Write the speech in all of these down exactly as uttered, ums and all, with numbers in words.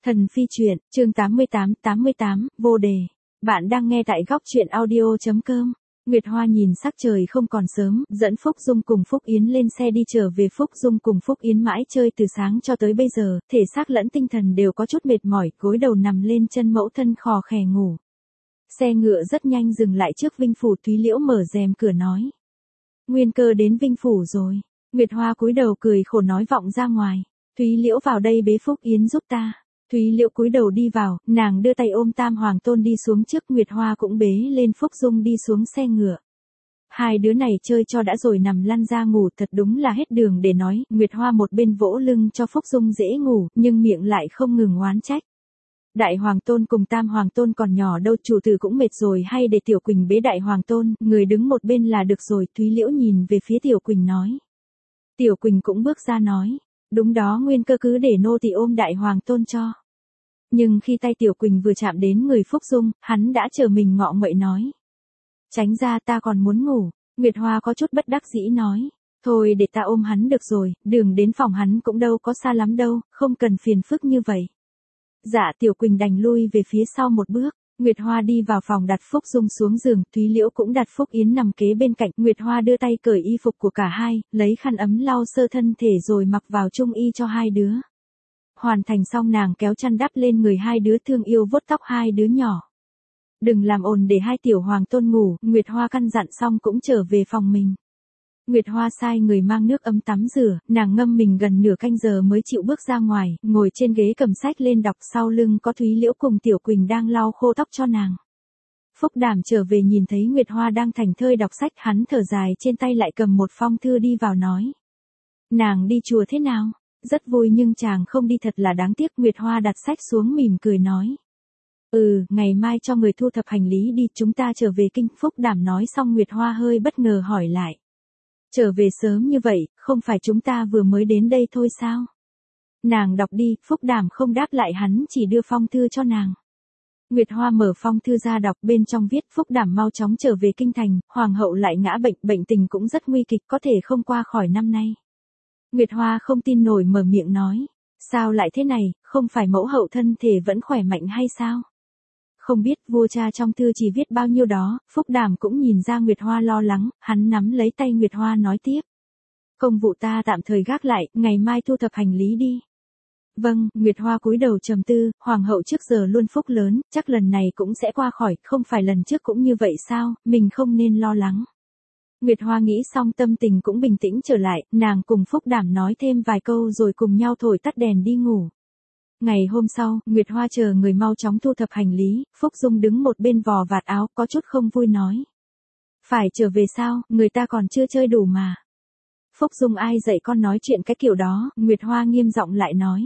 Thần phi truyện, chương tám mươi tám, tám mươi tám, vô đề. Bạn đang nghe tại góc truyện audio.com. Nguyệt Hoa nhìn sắc trời không còn sớm, dẫn Phúc Dung cùng Phúc Yến lên xe đi trở về. Phúc Dung cùng Phúc Yến mãi chơi từ sáng cho tới bây giờ, thể xác lẫn tinh thần đều có chút mệt mỏi, gối đầu nằm lên chân mẫu thân khò khè ngủ. Xe ngựa rất nhanh dừng lại trước Vinh Phủ. Thúy Liễu mở rèm cửa nói: Nguyên Cơ đến Vinh Phủ rồi. Nguyệt Hoa cúi đầu cười khổ nói vọng ra ngoài: Thúy Liễu vào đây bế Phúc Yến giúp ta. Thúy Liễu cúi đầu đi vào, nàng đưa tay ôm Tam Hoàng Tôn đi xuống trước. Nguyệt Hoa cũng bế lên Phúc Dung đi xuống xe ngựa. Hai đứa này chơi cho đã rồi nằm lăn ra ngủ, thật đúng là hết đường để nói. Nguyệt Hoa một bên vỗ lưng cho Phúc Dung dễ ngủ, nhưng miệng lại không ngừng oán trách. Đại Hoàng Tôn cùng Tam Hoàng Tôn còn nhỏ đâu, chủ tử cũng mệt rồi, hay để Tiểu Quỳnh bế Đại Hoàng Tôn, người đứng một bên là được rồi. Thúy Liễu nhìn về phía Tiểu Quỳnh nói. Tiểu Quỳnh cũng bước ra nói: Đúng đó, Nguyên Cơ cứ để nô tỳ ôm Đại Hoàng Tôn cho. Nhưng khi tay Tiểu Quỳnh vừa chạm đến người Phúc Dung, hắn đã trở mình ngọ nguậy nói: Tránh ra, ta còn muốn ngủ. Nguyệt Hoa có chút bất đắc dĩ nói: Thôi để ta ôm hắn được rồi, đường đến phòng hắn cũng đâu có xa lắm đâu, không cần phiền phức như vậy. Dạ. Tiểu Quỳnh đành lui về phía sau một bước. Nguyệt Hoa đi vào phòng đặt Phúc Dung xuống giường, Thúy Liễu cũng đặt Phúc Yến nằm kế bên cạnh. Nguyệt Hoa đưa tay cởi y phục của cả hai, lấy khăn ấm lau sơ thân thể rồi mặc vào trung y cho hai đứa. Hoàn thành xong, nàng kéo chăn đắp lên người hai đứa, thương yêu vuốt tóc hai đứa nhỏ. Đừng làm ồn để hai tiểu hoàng tôn ngủ. Nguyệt Hoa căn dặn xong cũng trở về phòng mình. Nguyệt Hoa sai người mang nước ấm tắm rửa, nàng ngâm mình gần nửa canh giờ mới chịu bước ra ngoài, ngồi trên ghế cầm sách lên đọc, sau lưng có Thúy Liễu cùng Tiểu Quỳnh đang lau khô tóc cho nàng. Phúc Đảm trở về nhìn thấy Nguyệt Hoa đang thảnh thơi đọc sách, hắn thở dài, trên tay lại cầm một phong thư đi vào nói: Nàng đi chùa thế nào? Rất vui, nhưng chàng không đi thật là đáng tiếc. Nguyệt Hoa đặt sách xuống mỉm cười nói: Ừ, ngày mai cho người thu thập hành lý đi, chúng ta trở về kinh. Phúc Đảm nói xong, Nguyệt Hoa hơi bất ngờ hỏi lại: Trở về sớm như vậy, không phải chúng ta vừa mới đến đây thôi sao? Nàng đọc đi. Phúc Đảm không đáp lại, hắn chỉ đưa phong thư cho nàng. Nguyệt Hoa mở phong thư ra đọc, bên trong viết: Phúc Đảm mau chóng trở về kinh thành, hoàng hậu lại ngã bệnh, bệnh tình cũng rất nguy kịch, có thể không qua khỏi năm nay. Nguyệt Hoa không tin nổi mở miệng nói: Sao lại thế này, không phải mẫu hậu thân thể vẫn khỏe mạnh hay sao? Không biết. Vua cha trong thư chỉ viết bao nhiêu đó. Phúc Đảm cũng nhìn ra Nguyệt Hoa lo lắng, hắn nắm lấy tay Nguyệt Hoa nói tiếp: Công vụ ta tạm thời gác lại, ngày mai thu thập hành lý đi. Vâng. Nguyệt Hoa cúi đầu trầm tư, hoàng hậu trước giờ luôn phúc lớn, chắc lần này cũng sẽ qua khỏi, không phải lần trước cũng như vậy sao, mình không nên lo lắng. Nguyệt Hoa nghĩ xong, tâm tình cũng bình tĩnh trở lại, nàng cùng Phúc Đảm nói thêm vài câu rồi cùng nhau thổi tắt đèn đi ngủ. Ngày hôm sau, Nguyệt Hoa chờ người mau chóng thu thập hành lý. Phúc Dung đứng một bên vò vạt áo, có chút không vui nói: Phải trở về sao, người ta còn chưa chơi đủ mà. Phúc Dung, ai dạy con nói chuyện cái kiểu đó? Nguyệt Hoa nghiêm giọng lại nói.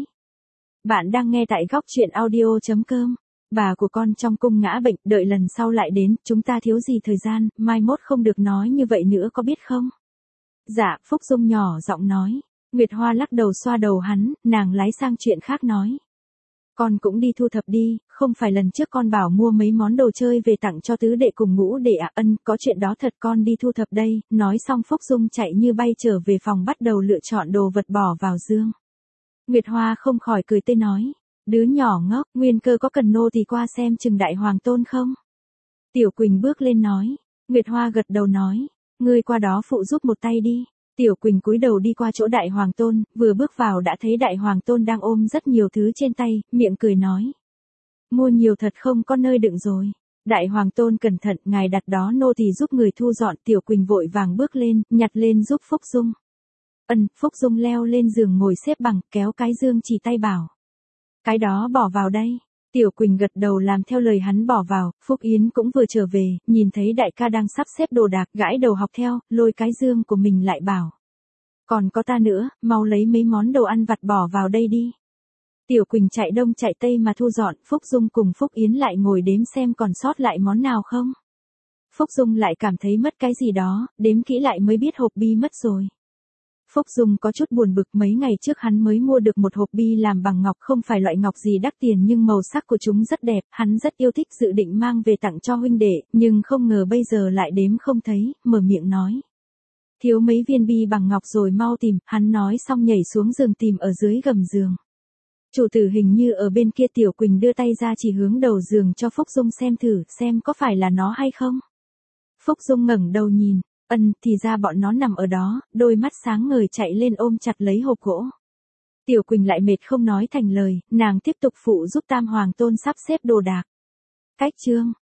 Bạn đang nghe tại góc truyện audio.com. Bà của con trong cung ngã bệnh, đợi lần sau lại đến, chúng ta thiếu gì thời gian, mai mốt không được nói như vậy nữa, có biết không? Dạ. Phúc Dung nhỏ giọng nói. Nguyệt Hoa lắc đầu xoa đầu hắn, nàng lái sang chuyện khác nói: Con cũng đi thu thập đi, không phải lần trước con bảo mua mấy món đồ chơi về tặng cho tứ đệ cùng ngũ đệ à? Ân, có chuyện đó thật, con đi thu thập đây. Nói xong Phúc Dung chạy như bay trở về phòng, bắt đầu lựa chọn đồ vật bỏ vào dương. Nguyệt Hoa không khỏi cười tê nói: Đứa nhỏ ngốc, Nguyên Cơ có cần nô thì qua xem chừng Đại Hoàng Tôn không? Tiểu Quỳnh bước lên nói. Nguyệt Hoa gật đầu nói: Ngươi qua đó phụ giúp một tay đi. Tiểu Quỳnh cúi đầu đi qua chỗ Đại Hoàng Tôn, vừa bước vào đã thấy Đại Hoàng Tôn đang ôm rất nhiều thứ trên tay, miệng cười nói: Mua nhiều thật không, có nơi đựng rồi. Đại Hoàng Tôn cẩn thận, ngài đặt đó, nô thì giúp người thu dọn. Tiểu Quỳnh vội vàng bước lên, nhặt lên giúp Phúc Dung. Ân. Phúc Dung leo lên giường ngồi xếp bằng, kéo cái dương chỉ tay bảo: Cái đó bỏ vào đây. Tiểu Quỳnh gật đầu làm theo lời hắn bỏ vào. Phúc Yến cũng vừa trở về, nhìn thấy đại ca đang sắp xếp đồ đạc, gãi đầu học theo, lôi cái dương của mình lại bảo: Còn có ta nữa, mau lấy mấy món đồ ăn vặt bỏ vào đây đi. Tiểu Quỳnh chạy đông chạy tây mà thu dọn. Phúc Dung cùng Phúc Yến lại ngồi đếm xem còn sót lại món nào không. Phúc Dung lại cảm thấy mất cái gì đó, đếm kỹ lại mới biết hộp bi mất rồi. Phúc Dung có chút buồn bực, mấy ngày trước hắn mới mua được một hộp bi làm bằng ngọc, không phải loại ngọc gì đắt tiền nhưng màu sắc của chúng rất đẹp, hắn rất yêu thích, dự định mang về tặng cho huynh đệ, nhưng không ngờ bây giờ lại đếm không thấy, mở miệng nói: Thiếu mấy viên bi bằng ngọc rồi, mau tìm. Hắn nói xong nhảy xuống giường tìm ở dưới gầm giường. Chủ tử hình như ở bên kia. Tiểu Quỳnh đưa tay ra chỉ hướng đầu giường cho Phúc Dung xem thử, xem có phải là nó hay không. Phúc Dung ngẩng đầu nhìn, ân, thì ra bọn nó nằm ở đó, đôi mắt sáng ngời chạy lên ôm chặt lấy hộp gỗ. Tiểu Quỳnh lại mệt không nói thành lời, nàng tiếp tục phụ giúp Tam Hoàng Tôn sắp xếp đồ đạc. Cách chương